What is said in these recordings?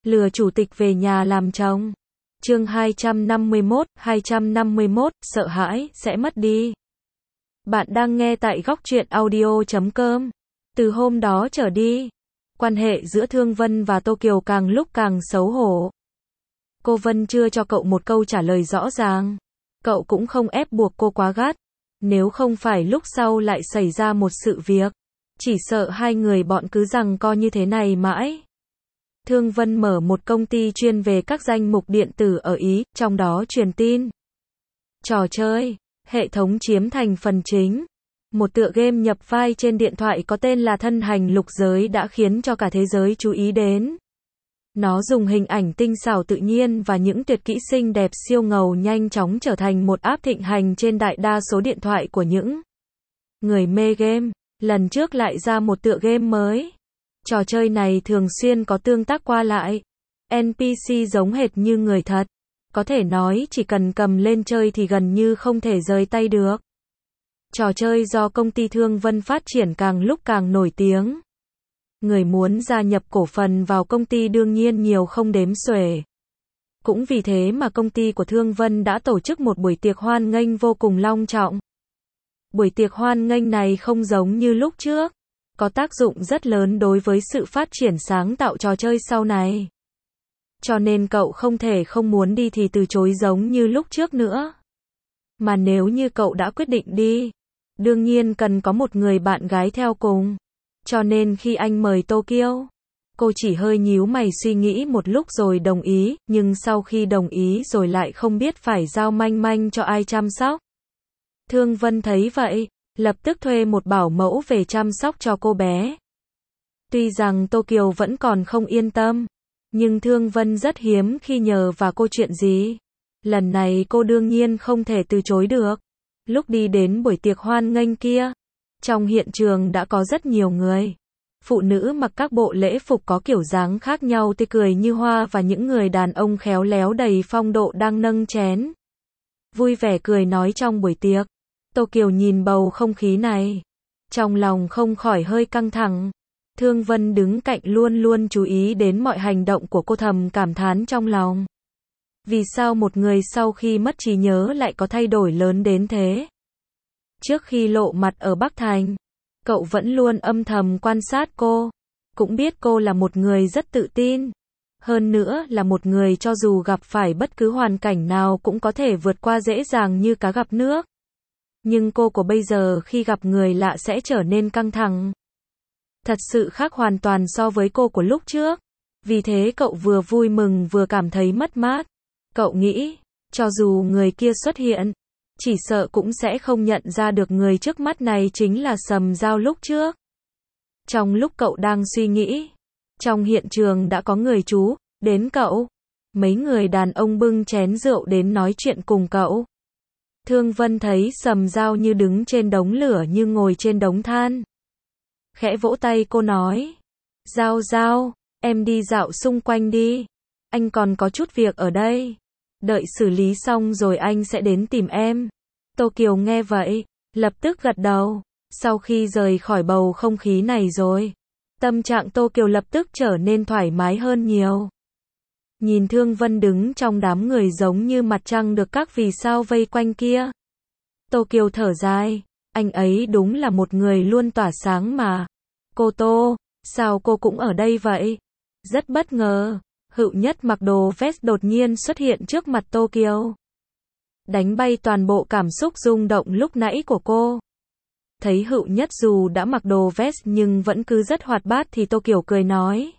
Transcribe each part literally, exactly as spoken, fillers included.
Lừa chủ tịch về nhà làm chồng. Chương hai trăm năm mươi mốt, hai trăm năm mươi mốt, sợ hãi, sẽ mất đi. Bạn đang nghe tại góc truyện audio chấm com. Từ hôm đó trở đi, quan hệ giữa Thương Vân và Tô Kiều càng lúc càng xấu hổ. Cô Vân chưa cho cậu một câu trả lời rõ ràng. Cậu cũng không ép buộc cô quá gắt. Nếu không phải lúc sau lại xảy ra một sự việc, chỉ sợ hai người bọn cứ giằng co như thế này mãi. Thương Vân mở một công ty chuyên về các danh mục điện tử ở Ý, trong đó truyền tin, trò chơi, hệ thống chiếm thành phần chính. Một tựa game nhập vai trên điện thoại có tên là Thân Hành Lục Giới đã khiến cho cả thế giới chú ý đến. Nó dùng hình ảnh tinh xảo tự nhiên và những tuyệt kỹ xinh đẹp siêu ngầu nhanh chóng trở thành một app thịnh hành trên đại đa số điện thoại của những người mê game. Lần trước lại ra một tựa game mới. Trò chơi này thường xuyên có tương tác qua lại. en pê xê giống hệt như người thật. Có thể nói chỉ cần cầm lên chơi thì gần như không thể rời tay được. Trò chơi do công ty Thương Vân phát triển càng lúc càng nổi tiếng. Người muốn gia nhập cổ phần vào công ty đương nhiên nhiều không đếm xuể. Cũng vì thế mà công ty của Thương Vân đã tổ chức một buổi tiệc hoan nghênh vô cùng long trọng. Buổi tiệc hoan nghênh này không giống như lúc trước, có tác dụng rất lớn đối với sự phát triển sáng tạo trò chơi sau này. Cho nên cậu không thể không muốn đi thì từ chối giống như lúc trước nữa. Mà nếu như cậu đã quyết định đi, đương nhiên cần có một người bạn gái theo cùng. Cho nên khi anh mời Tokyo, cô chỉ hơi nhíu mày suy nghĩ một lúc rồi đồng ý, nhưng sau khi đồng ý rồi lại không biết phải giao manh manh cho ai chăm sóc. Thương Vân thấy vậy, lập tức thuê một bảo mẫu về chăm sóc cho cô bé. Tuy rằng Tokyo vẫn còn không yên tâm, nhưng Thương Vân rất hiếm khi nhờ và cô chuyện gì. Lần này cô đương nhiên không thể từ chối được. Lúc đi đến buổi tiệc hoan nghênh kia, trong hiện trường đã có rất nhiều người. Phụ nữ mặc các bộ lễ phục có kiểu dáng khác nhau tươi cười như hoa và những người đàn ông khéo léo đầy phong độ đang nâng chén. Vui vẻ cười nói trong buổi tiệc. Tô Kiều nhìn bầu không khí này, trong lòng không khỏi hơi căng thẳng. Thương Vân đứng cạnh luôn luôn chú ý đến mọi hành động của cô, thầm cảm thán trong lòng. Vì sao một người sau khi mất trí nhớ lại có thay đổi lớn đến thế? Trước khi lộ mặt ở Bắc Thành, cậu vẫn luôn âm thầm quan sát cô, cũng biết cô là một người rất tự tin. Hơn nữa là một người cho dù gặp phải bất cứ hoàn cảnh nào cũng có thể vượt qua dễ dàng như cá gặp nước. Nhưng cô của bây giờ khi gặp người lạ sẽ trở nên căng thẳng. Thật sự khác hoàn toàn so với cô của lúc trước. Vì thế cậu vừa vui mừng vừa cảm thấy mất mát. Cậu nghĩ, cho dù người kia xuất hiện, chỉ sợ cũng sẽ không nhận ra được người trước mắt này chính là Sầm Giao lúc trước. Trong lúc cậu đang suy nghĩ, trong hiện trường đã có người chú đến cậu. Mấy người đàn ông bưng chén rượu đến nói chuyện cùng cậu. Thương Vân thấy Sầm Giao như đứng trên đống lửa như ngồi trên đống than. Khẽ vỗ tay cô nói, Giao Giao, em đi dạo xung quanh đi. Anh còn có chút việc ở đây. Đợi xử lý xong rồi anh sẽ đến tìm em. Tô Kiều nghe vậy, lập tức gật đầu. Sau khi rời khỏi bầu không khí này rồi, tâm trạng Tô Kiều lập tức trở nên thoải mái hơn nhiều. Nhìn Thương Vân đứng trong đám người giống như mặt trăng được các vì sao vây quanh kia. Tô Kiều thở dài, anh ấy đúng là một người luôn tỏa sáng mà. Cô Tô, sao cô cũng ở đây vậy? Rất bất ngờ, Hựu Nhất mặc đồ vest đột nhiên xuất hiện trước mặt Tô Kiều. Đánh bay toàn bộ cảm xúc rung động lúc nãy của cô. Thấy Hựu Nhất dù đã mặc đồ vest nhưng vẫn cứ rất hoạt bát thì Tô Kiều cười nói.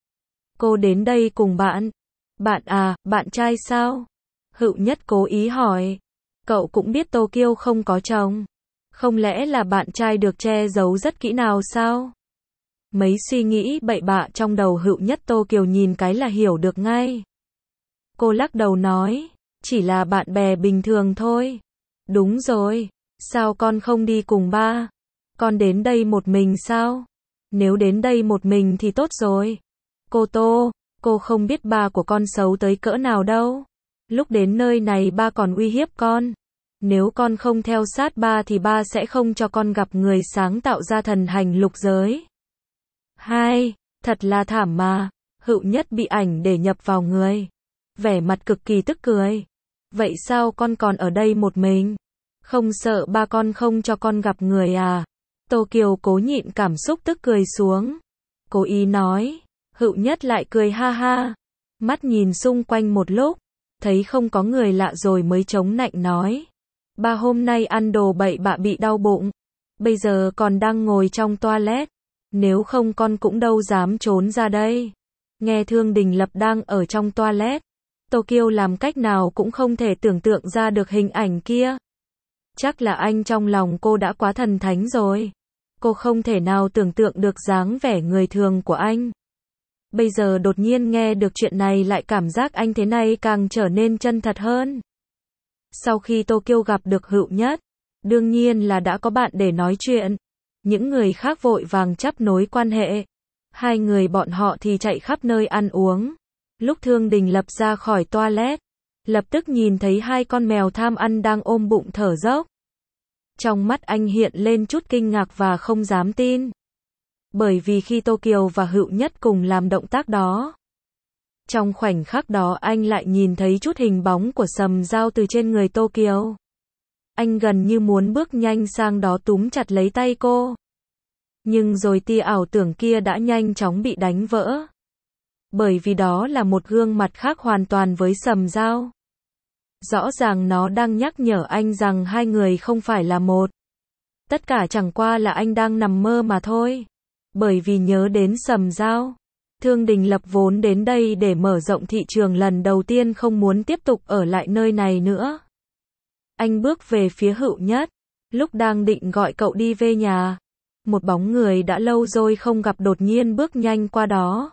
Cô đến đây cùng bạn. Bạn à, bạn trai sao? Hựu Nhất cố ý hỏi. Cậu cũng biết Tô Kiều không có chồng. Không lẽ là bạn trai được che giấu rất kỹ nào sao? Mấy suy nghĩ bậy bạ trong đầu Hựu Nhất Tô Kiều nhìn cái là hiểu được ngay. Cô lắc đầu nói, chỉ là bạn bè bình thường thôi. Đúng rồi, sao con không đi cùng ba? Con đến đây một mình sao? Nếu đến đây một mình thì tốt rồi. Cô Tô, cô không biết ba của con xấu tới cỡ nào đâu. Lúc đến nơi này ba còn uy hiếp con. Nếu con không theo sát ba thì ba sẽ không cho con gặp người sáng tạo ra Thần Hành Lục Giới. Hai, thật là thảm mà. Hựu Nhất bị ảnh để nhập vào người. Vẻ mặt cực kỳ tức cười. Vậy sao con còn ở đây một mình? Không sợ ba con không cho con gặp người à? Tô Kiều cố nhịn cảm xúc tức cười xuống. Cố ý nói. Hựu Nhất lại cười ha ha. Mắt nhìn xung quanh một lúc. Thấy không có người lạ rồi mới chống nạnh nói. Ba hôm nay ăn đồ bậy bạ bị đau bụng. Bây giờ còn đang ngồi trong toilet. Nếu không con cũng đâu dám trốn ra đây. Nghe Thương Đình Lập đang ở trong toilet. Tô Kiều làm cách nào cũng không thể tưởng tượng ra được hình ảnh kia. Chắc là anh trong lòng cô đã quá thần thánh rồi. Cô không thể nào tưởng tượng được dáng vẻ người thường của anh. Bây giờ đột nhiên nghe được chuyện này lại cảm giác anh thế này càng trở nên chân thật hơn. Sau khi Tô Kiều gặp được Hựu Nhất, đương nhiên là đã có bạn để nói chuyện. Những người khác vội vàng chắp nối quan hệ. Hai người bọn họ thì chạy khắp nơi ăn uống. Lúc Thương Đình Lập ra khỏi toilet, lập tức nhìn thấy hai con mèo tham ăn đang ôm bụng thở dốc. Trong mắt anh hiện lên chút kinh ngạc và không dám tin. Bởi vì khi Tô Kiều và Hựu Nhất cùng làm động tác đó, trong khoảnh khắc đó anh lại nhìn thấy chút hình bóng của Sầm Dao từ trên người Tô Kiều. Anh gần như muốn bước nhanh sang đó túm chặt lấy tay cô. Nhưng rồi tia ảo tưởng kia đã nhanh chóng bị đánh vỡ. Bởi vì đó là một gương mặt khác hoàn toàn với Sầm Dao. Rõ ràng nó đang nhắc nhở anh rằng hai người không phải là một. Tất cả chẳng qua là anh đang nằm mơ mà thôi. Bởi vì nhớ đến Sầm Dao, Thương Đình Lập vốn đến đây để mở rộng thị trường lần đầu tiên không muốn tiếp tục ở lại nơi này nữa. Anh bước về phía Hựu Nhất, lúc đang định gọi cậu đi về nhà. Một bóng người đã lâu rồi không gặp đột nhiên bước nhanh qua đó.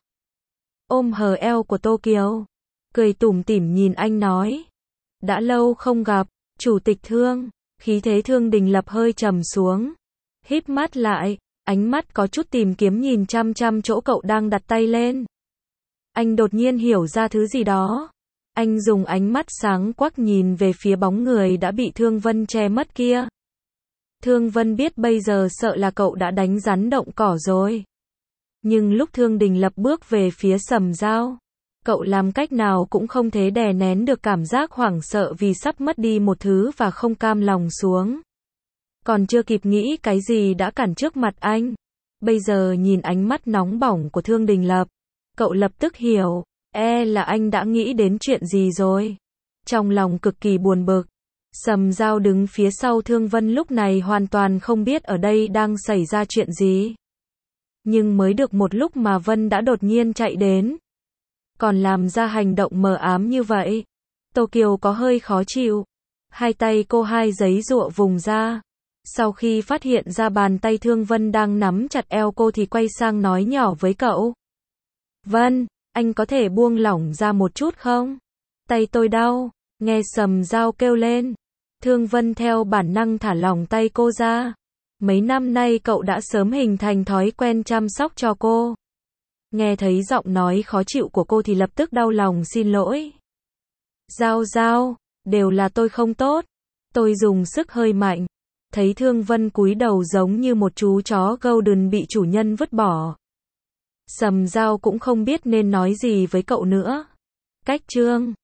Ôm hờ eo của Tô Kiều, cười tủm tỉm nhìn anh nói. Đã lâu không gặp, Chủ tịch Thương. Khí thế Thương Đình Lập hơi trầm xuống. Híp mắt lại, ánh mắt có chút tìm kiếm nhìn chăm chăm chỗ cậu đang đặt tay lên. Anh đột nhiên hiểu ra thứ gì đó. Anh dùng ánh mắt sáng quắc nhìn về phía bóng người đã bị Thương Vân che mất kia. Thương Vân biết bây giờ sợ là cậu đã đánh rắn động cỏ rồi. Nhưng lúc Thương Đình Lập bước về phía Sầm Dao, cậu làm cách nào cũng không thể đè nén được cảm giác hoảng sợ vì sắp mất đi một thứ và không cam lòng xuống. Còn chưa kịp nghĩ cái gì đã cản trước mặt anh. Bây giờ nhìn ánh mắt nóng bỏng của Thương Đình Lập, cậu lập tức hiểu, e là anh đã nghĩ đến chuyện gì rồi. Trong lòng cực kỳ buồn bực. Sầm Dao đứng phía sau Thương Vân lúc này hoàn toàn không biết ở đây đang xảy ra chuyện gì. Nhưng mới được một lúc mà Vân đã đột nhiên chạy đến. Còn làm ra hành động mờ ám như vậy. Tô Kiều có hơi khó chịu. Hai tay cô hai giấy giụa vùng ra. Sau khi phát hiện ra bàn tay Thương Vân đang nắm chặt eo cô thì quay sang nói nhỏ với cậu. Vân, anh có thể buông lỏng ra một chút không? Tay tôi đau. Nghe Sầm Dao kêu lên. Thương Vân theo bản năng thả lỏng tay cô ra. Mấy năm nay cậu đã sớm hình thành thói quen chăm sóc cho cô. Nghe thấy giọng nói khó chịu của cô thì lập tức đau lòng xin lỗi. Dao Dao, đều là tôi không tốt. Tôi dùng sức hơi mạnh. Thấy Thương Vân cúi đầu giống như một chú chó golden bị chủ nhân vứt bỏ. Sầm Dao cũng không biết nên nói gì với cậu nữa. Cách chương